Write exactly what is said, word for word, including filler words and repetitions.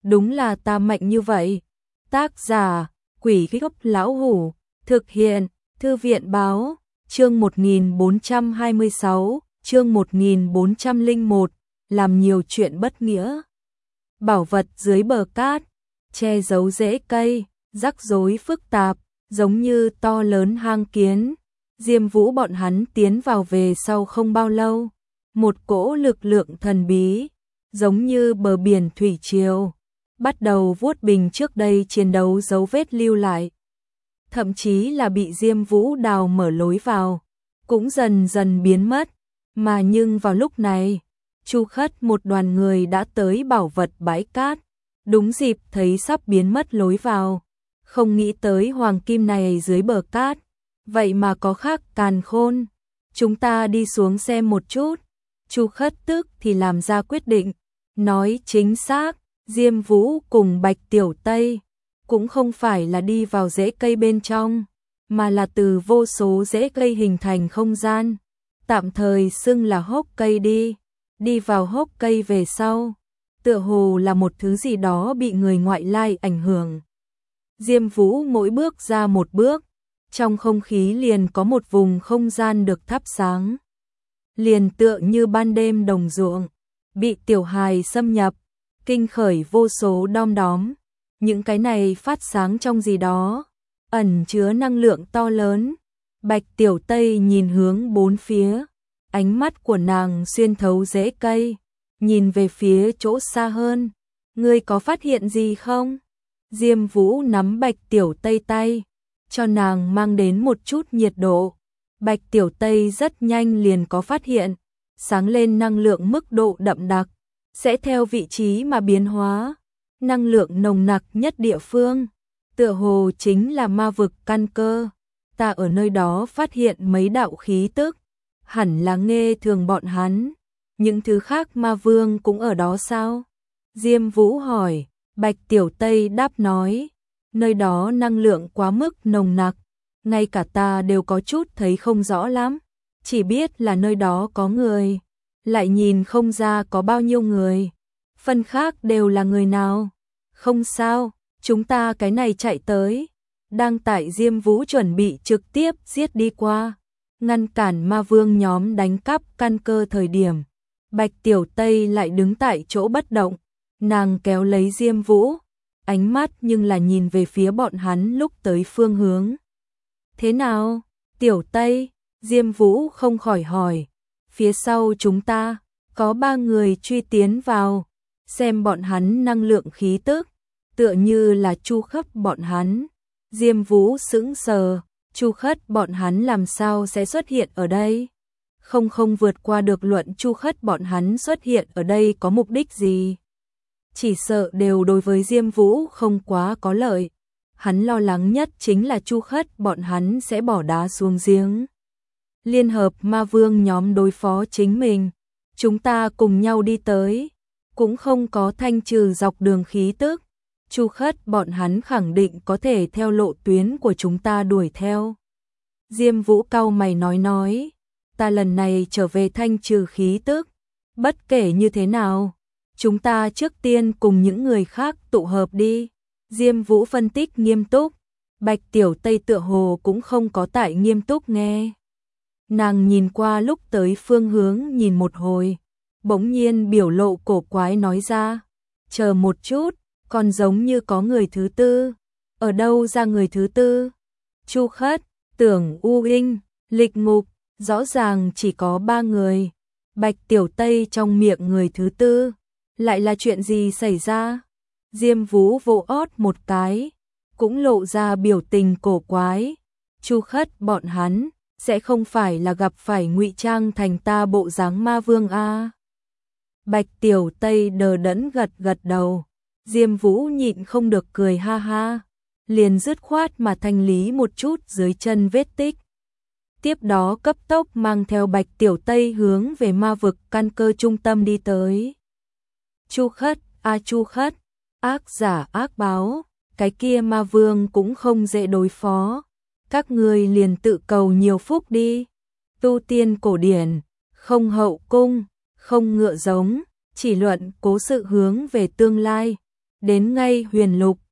đúng là ta mạnh như vậy. Tác giả, Quỷ Gốc Lão Hủ, thực hiện, Thư viện báo, chương một nghìn bốn trăm hai mươi sáu, chương một nghìn bốn trăm lẻ một, làm nhiều chuyện bất nghĩa. Bảo vật dưới bờ cát, che giấu rễ cây, rắc rối phức tạp, giống như to lớn hang kiến. Diêm Vũ bọn hắn tiến vào về sau không bao lâu, một cỗ lực lượng thần bí, giống như bờ biển thủy triều, bắt đầu vuốt bình trước đây chiến đấu dấu vết lưu lại. Thậm chí là bị Diêm Vũ đào mở lối vào, cũng dần dần biến mất. Mà nhưng vào lúc này, Chu Khất một đoàn người đã tới bảo vật bãi cát, đúng dịp thấy sắp biến mất lối vào. Không nghĩ tới hoàng kim này dưới bờ cát, vậy mà có khác càn khôn. Chúng ta đi xuống xem một chút. Chu Khất tức thì làm ra quyết định, nói chính xác, Diêm Vũ cùng Bạch Tiểu Tây cũng không phải là đi vào rễ cây bên trong, mà là từ vô số rễ cây hình thành không gian, tạm thời xưng là hốc cây đi. Đi vào hốc cây về sau, tựa hồ là một thứ gì đó bị người ngoại lai ảnh hưởng. Diêm Vũ mỗi bước ra một bước, trong không khí liền có một vùng không gian được thắp sáng. Liền tựa như ban đêm đồng ruộng, bị tiểu hài xâm nhập, kinh khởi vô số đom đóm. Những cái này phát sáng trong gì đó, ẩn chứa năng lượng to lớn. Bạch Tiểu Tây nhìn hướng bốn phía, ánh mắt của nàng xuyên thấu rễ cây, nhìn về phía chỗ xa hơn. Ngươi có phát hiện gì không? Diêm Vũ nắm Bạch Tiểu Tây tay, cho nàng mang đến một chút nhiệt độ. Bạch Tiểu Tây rất nhanh liền có phát hiện, sáng lên năng lượng mức độ đậm đặc, sẽ theo vị trí mà biến hóa. Năng lượng nồng nặc nhất địa phương, tựa hồ chính là ma vực căn cơ. Ta ở nơi đó phát hiện mấy đạo khí tức, hẳn là nghe thường bọn hắn. Những thứ khác ma vương cũng ở đó sao? Diêm Vũ hỏi. Bạch Tiểu Tây đáp nói, nơi đó năng lượng quá mức nồng nặc, ngay cả ta đều có chút thấy không rõ lắm, chỉ biết là nơi đó có người, lại nhìn không ra có bao nhiêu người, phần khác đều là người nào. Không sao, chúng ta cái này chạy tới. Đang tại Diêm Vũ chuẩn bị trực tiếp giết đi qua, ngăn cản ma vương nhóm đánh cắp căn cơ thời điểm, Bạch Tiểu Tây lại đứng tại chỗ bất động. Nàng kéo lấy Diêm Vũ, ánh mắt nhưng là nhìn về phía bọn hắn lúc tới phương hướng. Thế nào, Tiểu Tây? Diêm Vũ không khỏi hỏi. Phía sau chúng ta, có ba người truy tiến vào, xem bọn hắn năng lượng khí tức, tựa như là Chu Khất bọn hắn. Diêm Vũ sững sờ, Chu Khất bọn hắn làm sao sẽ xuất hiện ở đây? Không không vượt qua được luận Chu Khất bọn hắn xuất hiện ở đây có mục đích gì? Chỉ sợ đều đối với Diêm Vũ không quá có lợi. Hắn lo lắng nhất chính là Chu Khất bọn hắn sẽ bỏ đá xuống giếng. Liên hợp ma vương nhóm đối phó chính mình. Chúng ta cùng nhau đi tới, cũng không có thanh trừ dọc đường khí tức. Chu Khất bọn hắn khẳng định có thể theo lộ tuyến của chúng ta đuổi theo. Diêm Vũ cau mày nói nói, ta lần này trở về thanh trừ khí tức. Bất kể như thế nào, chúng ta trước tiên cùng những người khác tụ hợp đi. Diêm Vũ phân tích nghiêm túc. Bạch Tiểu Tây tựa hồ cũng không có tại nghiêm túc nghe. Nàng nhìn qua lúc tới phương hướng nhìn một hồi, bỗng nhiên biểu lộ cổ quái nói ra, chờ một chút, còn giống như có người thứ tư. Ở đâu ra người thứ tư? Chu Khất, Tưởng U Linh, Lịch Ngục, rõ ràng chỉ có ba người. Bạch Tiểu Tây trong miệng người thứ tư, lại là chuyện gì xảy ra? Diêm Vũ vỗ ót một cái, cũng lộ ra biểu tình cổ quái. Chu Khất bọn hắn sẽ không phải là gặp phải ngụy trang thành ta bộ dáng ma vương a? Bạch Tiểu Tây đờ đẫn gật gật đầu. Diêm Vũ nhịn không được cười ha ha, liền dứt khoát mà thanh lý một chút dưới chân vết tích. Tiếp đó cấp tốc mang theo Bạch Tiểu Tây hướng về ma vực căn cơ trung tâm đi tới. Chu Khất, a Chu Khất, ác giả ác báo, cái kia ma vương cũng không dễ đối phó. Các ngươi liền tự cầu nhiều phúc đi. Tu tiên cổ điển, không hậu cung, không ngựa giống, chỉ luận cố sự hướng về tương lai. đến ngay huyền lục,